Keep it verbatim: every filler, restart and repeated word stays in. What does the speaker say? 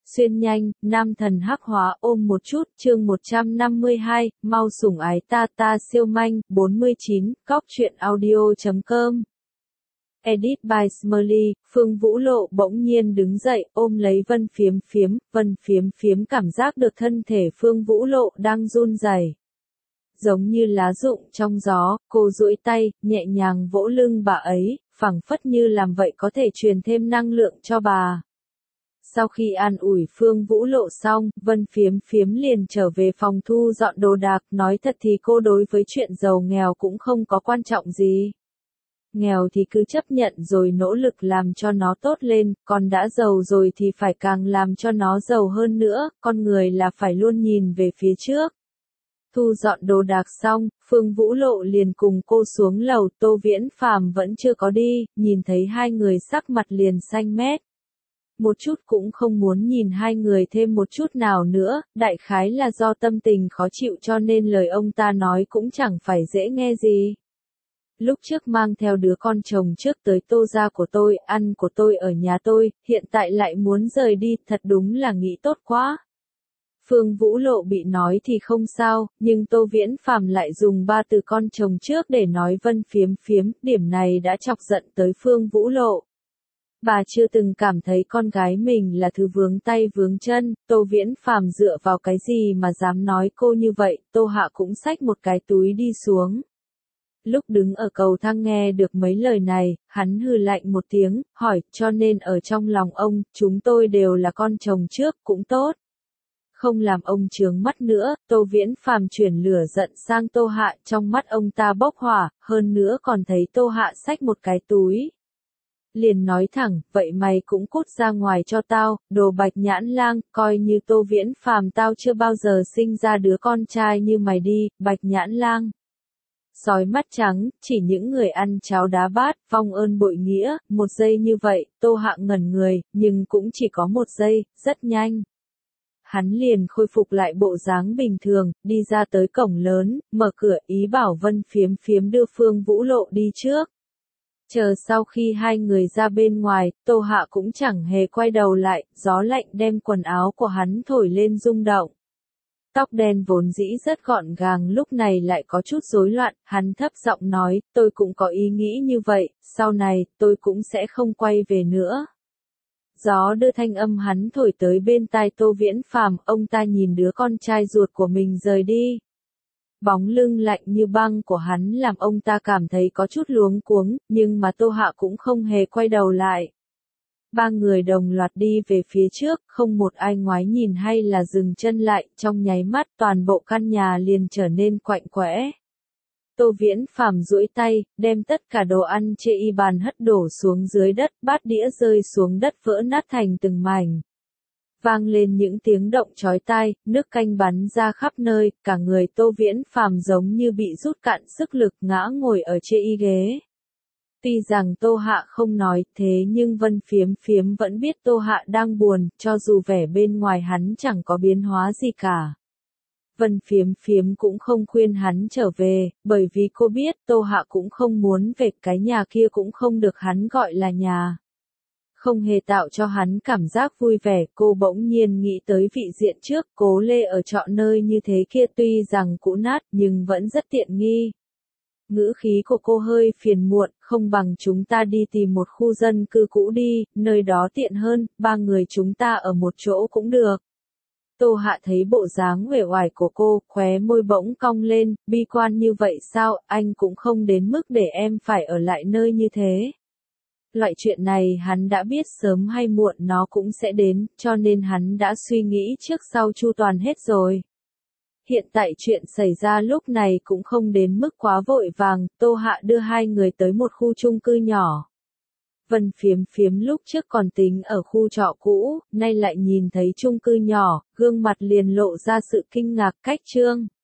xuyên nhanh, nam thần hắc hóa ôm một chút, chương một trăm năm mươi hai, mau sủng ái ta ta siêu manh, bốn mươi chín, cóc truyện audio chấm com. Edit by Smurly, Phương Vũ Lộ bỗng nhiên đứng dậy, ôm lấy Vân Phiếm Phiếm, Vân Phiếm Phiếm cảm giác được thân thể Phương Vũ Lộ đang run rẩy. Giống như lá rụng trong gió, cô duỗi tay, nhẹ nhàng vỗ lưng bà ấy, phảng phất như làm vậy có thể truyền thêm năng lượng cho bà. Sau khi an ủi Phương Vũ Lộ xong, Vân Phiếm Phiếm liền trở về phòng thu dọn đồ đạc, nói thật thì cô đối với chuyện giàu nghèo cũng không có quan trọng gì. Nghèo thì cứ chấp nhận rồi nỗ lực làm cho nó tốt lên, còn đã giàu rồi thì phải càng làm cho nó giàu hơn nữa, con người là phải luôn nhìn về phía trước. Thu dọn đồ đạc xong, Phương Vũ Lộ liền cùng cô xuống lầu, Tô Viễn Phàm vẫn chưa có đi, nhìn thấy hai người sắc mặt liền xanh mét. Một chút cũng không muốn nhìn hai người thêm một chút nào nữa, đại khái là do tâm tình khó chịu cho nên lời ông ta nói cũng chẳng phải dễ nghe gì. Lúc trước mang theo đứa con chồng trước tới Tô gia của tôi, ăn của tôi ở nhà tôi, hiện tại lại muốn rời đi, thật đúng là nghĩ tốt quá. Phương Vũ Lộ bị nói thì không sao, nhưng Tô Viễn Phàm lại dùng ba từ con chồng trước để nói Vân Phiếm Phiếm, điểm này đã chọc giận tới Phương Vũ Lộ. Bà chưa từng cảm thấy con gái mình là thứ vướng tay vướng chân, Tô Viễn Phàm dựa vào cái gì mà dám nói cô như vậy, Tô Hạ cũng xách một cái túi đi xuống. Lúc đứng ở cầu thang nghe được mấy lời này, hắn hừ lạnh một tiếng, hỏi, cho nên ở trong lòng ông, chúng tôi đều là con chồng trước, cũng tốt. Không làm ông chướng mắt nữa, Tô Viễn Phàm chuyển lửa giận sang Tô Hạ, trong mắt ông ta bốc hỏa, hơn nữa còn thấy Tô Hạ xách một cái túi. Liền nói thẳng, vậy mày cũng cút ra ngoài cho tao, đồ bạch nhãn lang, coi như Tô Viễn Phàm tao chưa bao giờ sinh ra đứa con trai như mày đi, bạch nhãn lang. Sói mắt trắng, chỉ những người ăn cháo đá bát, vong ơn bội nghĩa, một giây như vậy, Tô Hạ ngẩn người, nhưng cũng chỉ có một giây, rất nhanh. Hắn liền khôi phục lại bộ dáng bình thường, đi ra tới cổng lớn, mở cửa ý bảo Vân Phiếm Phiếm đưa Phương Vũ Lộ đi trước. Chờ sau khi hai người ra bên ngoài, Tô Hạ cũng chẳng hề quay đầu lại, gió lạnh đem quần áo của hắn thổi lên rung động. Tóc đen vốn dĩ rất gọn gàng lúc này lại có chút rối loạn, hắn thấp giọng nói, tôi cũng có ý nghĩ như vậy, sau này, tôi cũng sẽ không quay về nữa. Gió đưa thanh âm hắn thổi tới bên tai Tô Viễn Phàm, ông ta nhìn đứa con trai ruột của mình rời đi. Bóng lưng lạnh như băng của hắn làm ông ta cảm thấy có chút luống cuống, nhưng mà Tô Hạ cũng không hề quay đầu lại. Ba người đồng loạt đi về phía trước, không một ai ngoái nhìn hay là dừng chân lại, trong nháy mắt toàn bộ căn nhà liền trở nên quạnh quẽ. Tô Viễn Phàm duỗi tay, đem tất cả đồ ăn chê y bàn hất đổ xuống dưới đất, bát đĩa rơi xuống đất vỡ nát thành từng mảnh. Vang lên những tiếng động chói tai, nước canh bắn ra khắp nơi, cả người Tô Viễn Phàm giống như bị rút cạn sức lực ngã ngồi ở chê y ghế. Tuy rằng Tô Hạ không nói thế nhưng Vân Phiếm Phiếm vẫn biết Tô Hạ đang buồn, cho dù vẻ bên ngoài hắn chẳng có biến hóa gì cả. Vân Phiếm Phiếm cũng không khuyên hắn trở về, bởi vì cô biết Tô Hạ cũng không muốn về, cái nhà kia cũng không được hắn gọi là nhà. Không hề tạo cho hắn cảm giác vui vẻ, cô bỗng nhiên nghĩ tới vị diện trước, Cố Lê ở trọ nơi như thế kia tuy rằng cũ nát nhưng vẫn rất tiện nghi. Ngữ khí của cô hơi phiền muộn, không bằng chúng ta đi tìm một khu dân cư cũ đi, nơi đó tiện hơn, ba người chúng ta ở một chỗ cũng được. Tô Hạ thấy bộ dáng uể oải của cô, khóe môi bỗng cong lên, bi quan như vậy sao, anh cũng không đến mức để em phải ở lại nơi như thế. Loại chuyện này hắn đã biết sớm hay muộn nó cũng sẽ đến, cho nên hắn đã suy nghĩ trước sau chu toàn hết rồi. Hiện tại chuyện xảy ra lúc này cũng không đến mức quá vội vàng, Tô Hạ đưa hai người tới một khu chung cư nhỏ. Vân Phiếm Phiếm lúc trước còn tính ở khu trọ cũ, nay lại nhìn thấy chung cư nhỏ, gương mặt liền lộ ra sự kinh ngạc cách trương.